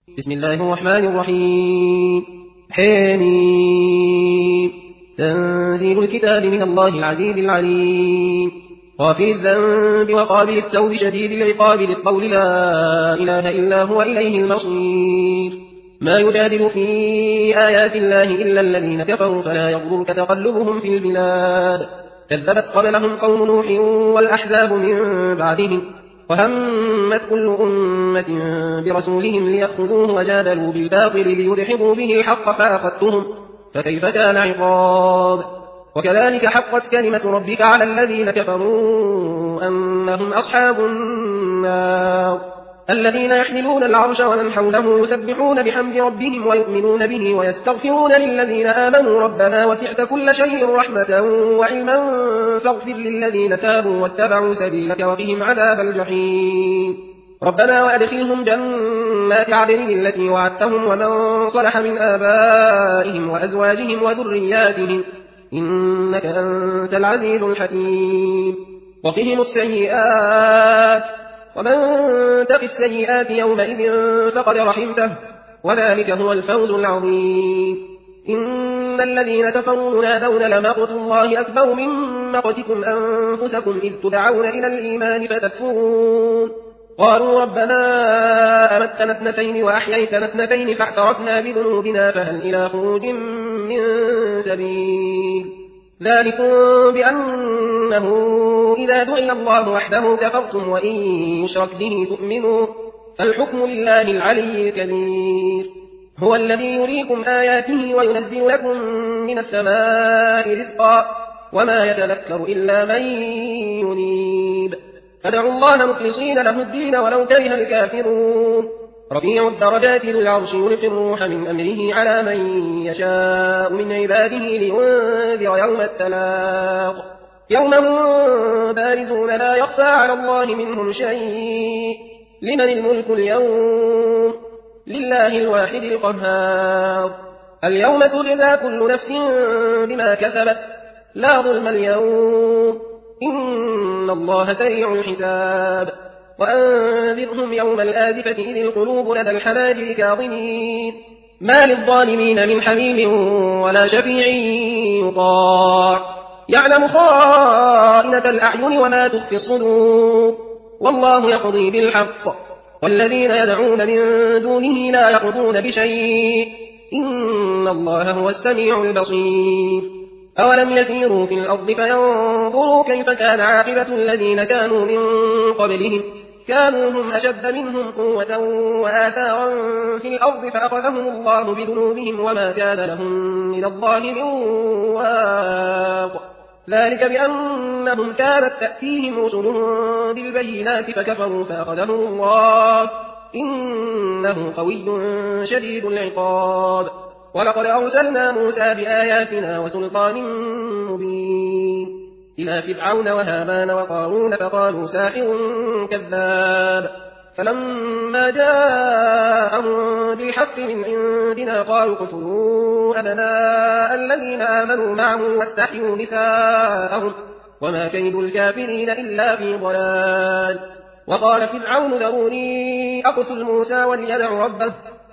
بسم الله الرحمن الرحيم. حميم. تنزيل الكتاب من الله العزيز العليم. غافر الذنب وقابل التوب شديد العقاب للقول لا إله إلا هو إليه المصير. ما يجادل في آيات الله إلا الذين كفروا فلا يغررك تقلبهم في البلاد. كذبت قبلهم قوم نوح والأحزاب من بعدهم وهمت كل أمة برسولهم ليأخذوه وجادلوا بالباطل ليدحضوا به الحق فأخذتهم فكيف كان عقاب. وكذلك حقت كلمة ربك على الذين كفروا أنهم أصحاب النار الذين يحملون العرش ومن حوله يسبحون بحمد ربهم ويؤمنون به ويستغفرون للذين آمنوا ربنا وسعت كل شيء رحمة وعلما فاغفر للذين تابوا واتبعوا سبيلك وقهم عذاب الجحيم. ربنا وأدخلهم جنات عدن التي وعدتهم ومن صلح من آبائهم وأزواجهم وذرياتهم إنك أنت العزيز الحكيم. وقهم السيئات ومن تق السيئات يومئذ فقد رحمته وذلك هو الفوز العظيم. إن الذين كفروا ينادون لمقت الله أكبر من مقتكم أنفسكم إذ تدعون إلى الإيمان فتكفرون. قالوا ربنا أمتنا اثنتين وأحييتنا اثنتين فاعترفنا بذنوبنا فهل إلى خروج من سبيل. ذلكم بأنه إذا دعي الله وحده كفرتم وإن يشرك به تؤمنوا فالحكم لله العلي الكبير. هو الذي يريكم آياته وينزل لكم من السماء رزقا وما يتذكر إلا من ينيب. فادعوا الله مخلصين له الدين ولو كره الكافرون. رفيع الدرجات ذو العرش يلقي الروح من أمره على من يشاء من عباده لينذر يوم التلاق يوم هم بارزون لا يخفى على الله منهم شيء. لمن الملك اليوم؟ لله الواحد القهار. اليوم تجزى كل نفس بما كسبت لا ظلم اليوم إن الله سريع الحساب. وأنذرهم يوم الآزفة إذ القلوب لدى الحناجر كاظمين ما للظالمين من حميم ولا شفيع يطاع يعلم خائنة الأعين وما تخفي الصدور والله يقضي بالحق والذين يدعون من دونه لا يقضون بشيء إن الله هو السميع البصير. أولم يسيروا في الأرض فينظروا كيف كان عاقبة الذين كانوا من قبلهم كانوا هم أشد منهم قوة وآثارا في الأرض فأخذهم الله بذنوبهم وما كان لهم من الله من واق. ذلك بأنهم كانت تأتيهم رسلهم بالبينات فكفروا فأخذهم الله إنه قوي شديد العقاب. ولقد أرسلنا موسى بآياتنا وسلطان مبين إلى فرعون وهامان وقارون فقالوا ساحر كذاب. فلما جاءهم بالحق من عندنا قالوا اقتلوا أبناء الذين آمنوا معه واستحيوا نساءهم وما كيد الكافرين إلا في ضلال. وقال فرعون ذروني أقتل موسى وليدع ربه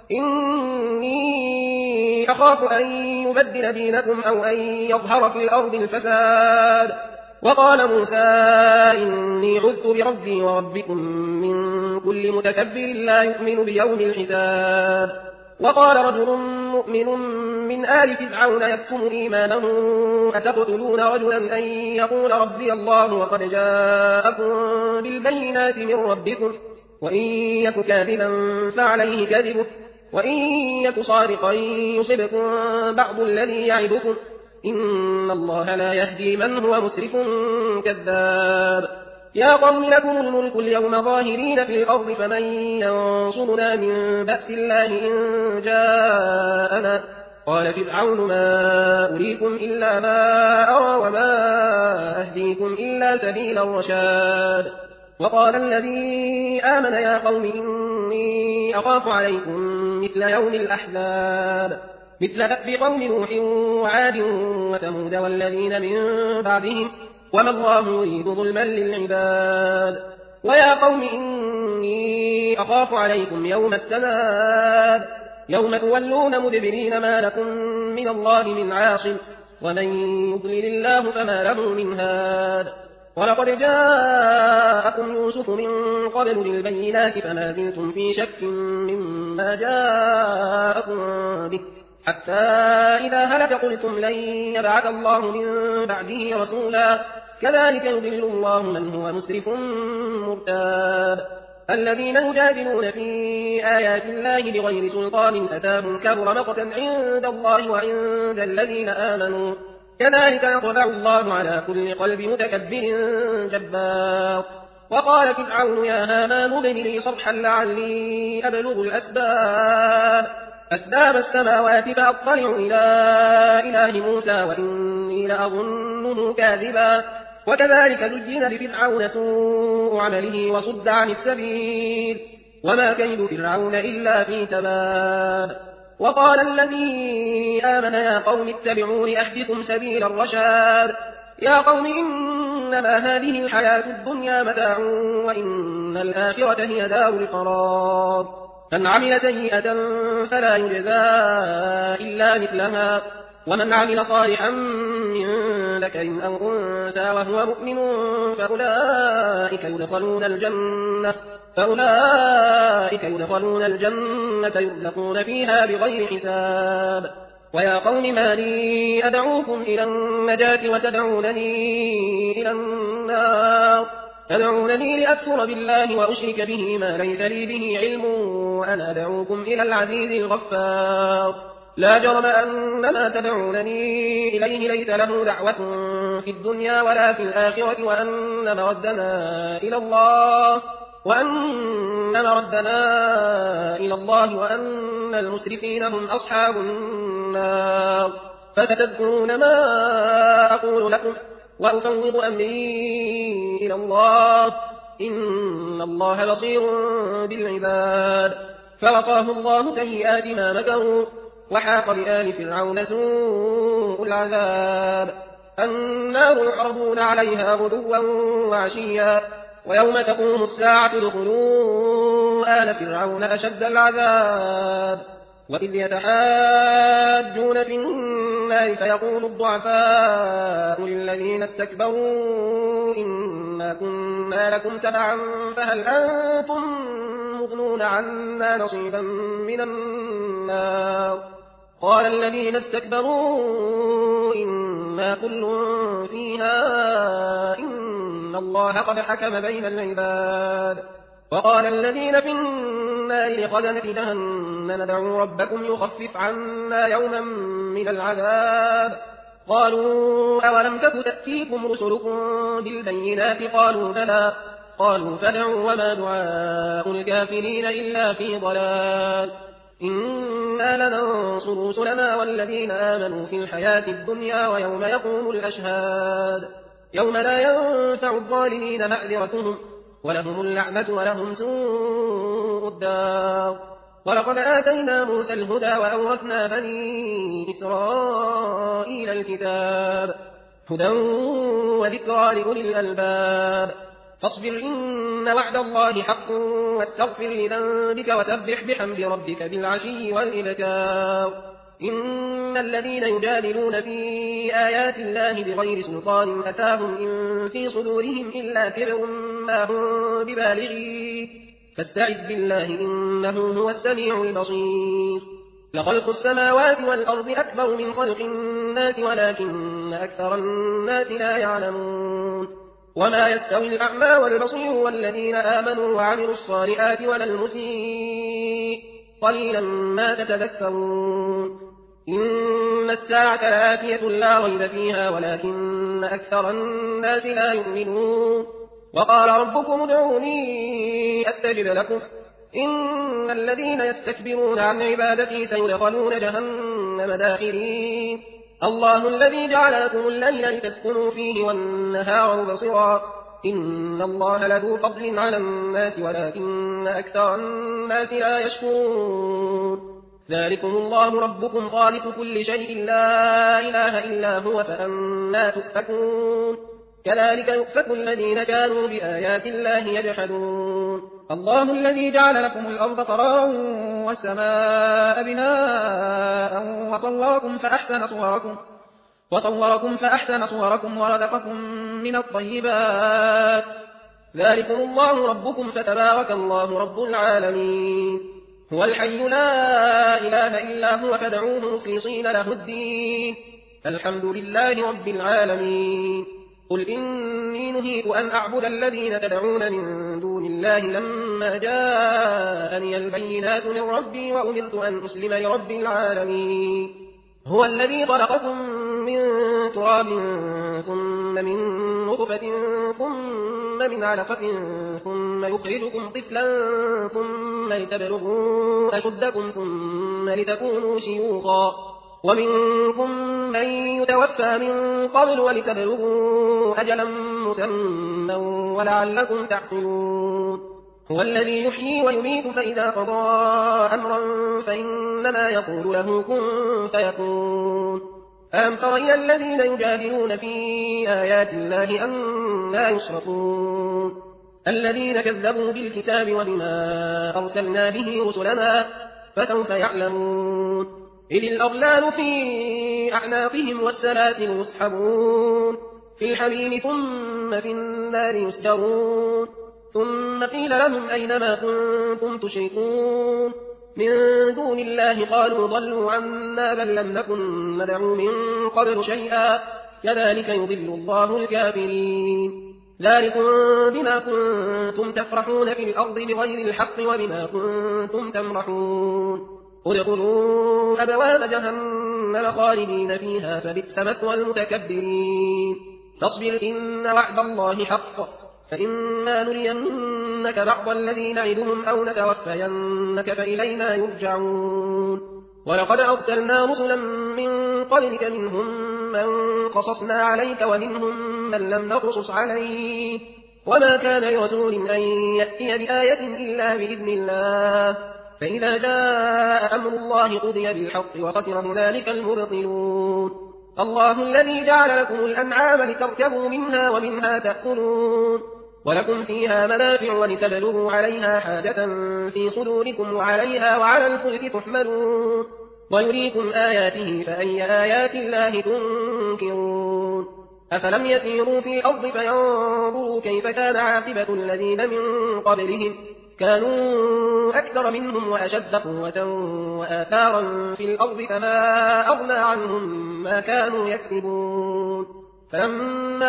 إني أخاف أن يبدل دينكم أو أن يظهر في الأرض الفساد. وقال موسى إني عذت بربي وربكم من كل متكبر لا يؤمن بيوم الحساب. وقال رجل مؤمن من آل فرعون يكتم إيمانه أتقتلون رجلا أن يقول ربي الله وقد جاءكم بالبينات من ربكم وإن يك كاذبا فعليه كذبه وإن يك صادقا يصبكم بعض الذي يعدكم إن الله لا يهدي من هو مسرف كذاب. يا قوم لكم الملك اليوم ظاهرين في الأرض فمن ينصرنا من بأس الله إن جاءنا. قال فرعون ما أريكم إلا ما أرى وما أهديكم إلا سبيل الرشاد. وقال الذي آمن يا قوم إني أخاف عليكم مثل يوم الأحزاب مثل دأب قوم نوح وعاد وثمود والذين من بعدهم وما الله يريد ظلما للعباد. ويا قوم إني أخاف عليكم يوم التناد يوم تولون مدبرين ما لكم من الله من عاصم ومن يضلل الله فما له من هاد ولقد جاءكم يوسف من قبل بالبينات فما زلتم في شك مما جاءكم به حتى إذا هلك قلتم لن يبعث الله من بعده رسولا كذلك يضل الله من هو مسرف مرتاب الذين يجادلون في آيات الله بغير سلطان أتاهم كبر مقتا عند الله وعند الذين آمنوا كذلك يطبع الله على كل قلب متكبر جبار وقال فرعون يا هامان ابن لي صرحا لعلي أبلغ أسباب السماوات فأطلع إلى إله موسى وإني لأظنه كاذبا وكذلك زين لفرعون سوء عمله وصد عن السبيل وما كيد فرعون إلا في تباب وقال الذي آمن يا قوم اتبعون أهدكم سبيل الرشاد يا قوم إنما هذه الحياة الدنيا متاع وإن الآخرة هي دار القرار من عمل سيئة فلا يجزى إلا مثلها ومن عمل صالحا من ذكر أو أنثى وهو مؤمن فأولئك يدخلون الجنة يرزقون فيها بغير حساب ويا قوم ما لي أدعوكم إلى النجاة وتدعونني إلى النار تدعونني لأكفر بالله وأشرك به ما ليس لي به علم وأنا أدعوكم إلى العزيز الغفار لا جرم أن ما تدعونني إليه ليس له دعوة في الدنيا ولا في الآخرة وأن مردنا إلى الله وأن المسرفين هم أصحاب النار فستذكرون ما أقول لكم وأفوض أمري إلى الله إن الله بصير بالعباد فوقاه الله سيئات ما مكروا وحاق بآل فرعون سوء العذاب النار يعرضون عليها غدوا وعشيا ويوم تقوم الساعة ادخلوا آل فرعون أشد العذاب وإذ يتحاجون في النار فيقول الضعفاء للذين استكبروا إنا كنا لكم تبعا فهل أنتم مغنون عنا نصيبا من النار قال الذين استكبروا إنا كل فيها إن الله قد حكم بين العباد وقال الذين في النار لخزنة جهنم ادعوا ربكم يخفف عنا يوما من العذاب قالوا أولم تك تأتيكم رسلكم بالبينات قالوا بلى قالوا فادعوا وما دعاء الكافرين إلا في ضلال إنا لننصر رسلنا والذين آمنوا في الحياة الدنيا ويوم يقوم الأشهاد يوم لا ينفع الظالمين معذرتهم ولهم اللعنة ولهم سوء الدار ولقد آتينا موسى الهدى وأورثنا بني إسرائيل الكتاب هدى وذكرى لأولي الألباب فاصبر إن وعد الله حق واستغفر لذنبك وسبح بحمد ربك بالعشي والإبكار إن الذين يجادلون في آيات الله بغير سلطان أتاهم إن في صدورهم إلا كبر ما هم ببالغيه فاستعذ بالله إنه هو السميع البصير لخلق السماوات والأرض أكبر من خلق الناس ولكن أكثر الناس لا يعلمون وما يستوي الأعمى والبصير والذين آمنوا وعملوا الصالحات ولا المسيء قليلا ما تتذكرون إن الساعة لآتية لا ريب فيها ولكن أكثر الناس لا يؤمنون وقال ربكم ادعوني أستجب لكم إن الذين يستكبرون عن عبادتي سيدخلون جهنم داخرين الله الذي جعل لكم الليل لتسكنوا فيه والنهار مبصرا إن الله لذو فضل على الناس ولكن أكثر الناس لا يشكرون ذلكم الله ربكم خالق كل شيء لا إله إلا هو فأنا تؤفكون كذلك يؤفك الذين كانوا بآيات الله يجحدون الله الذي جعل لكم الأرض قرارا والسماء بناء وصوركم فأحسن صوركم ورزقكم من الطيبات ذلكم الله ربكم فتبارك الله رب العالمين هو الحي لا إله إلا هو فادعوه مخلصين له الدين الحمد لله رب العالمين قل إني نهيت أن أعبد الذين تدعون من دون الله لما جاءني البينات من ربي وأمرت أن أسلم لرب العالمين هو الذي خلقكم من تراب ثم من نطفة ثم من علقة ثم يخرجكم طفلا ثم لتبلغوا أشدكم ثم لتكونوا شيوخا ومنكم من يتوفى من قبل ولتبلغوا أجلا مسمى ولعلكم تعقلون هو الذي يحيي ويميت فإذا قضى أمرا فإنما يقول له كن فيكون ألم تر إلى الذين يجادلون في آيات الله أنى يصرفون الذين كذبوا بالكتاب وبما أرسلنا به رسلنا فسوف يعلمون إذ الأغلال في أعناقهم والسلاسل يسحبون في الحميم ثم في النار يسجرون ثم قيل لهم أين ما كنتم تشركون من دون الله قالوا ضلوا عنا بل لم نكن ندعو من قبل شيئا كذلك يضل الله الكافرين ذلكم بما كنتم تفرحون في الأرض بغير الحق وبما كنتم تمرحون ادخلوا أبواب جهنم خالدين فيها فبئس مثوى المتكبرين فاصبر إن وعد الله حق فإما نرينك بعض الذي نعدهم أو نتوفينك فإلينا يرجعون ولقد أرسلنا رسلا من قبلك منهم من قصصنا عليك ومنهم من لم نقصص عليك وما كان لرسول أن يأتي بآية إلا بإذن الله فإذا جاء أمر الله قضي بالحق وخسر هنالك المبطلون الله الذي جعل لكم الأنعام لتركبوا منها ومنها تأكلون ولكم فيها منافع ولتبلغوا عليها حاجة في صدوركم وعليها وعلى الفلك تحملون ويريكم آياته فأي آيات الله تنكرون أفلم يسيروا في الأرض فينظروا كيف كان عاقبة الذين من قبلهم كانوا أكثر منهم وأشد قوة وآثارا في الأرض فما أغنى عنهم ما كانوا يكسبون فلما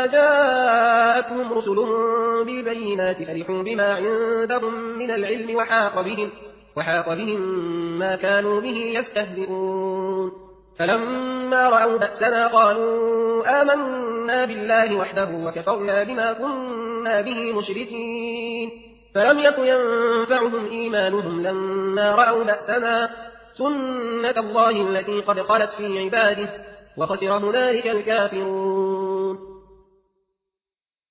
جاءتهم رسلهم بالبينات فرحوا بما عندهم من العلم وحاق بهم ما كانوا به يستهزئون فلما رأوا بأسنا قالوا آمنا بالله وحده وكفرنا بما كنا به مشركين فلم يكن ينفعهم إيمانهم لما رأوا بأسنا سنة الله التي قد خلت في عباده وخسر هنالك الكافرون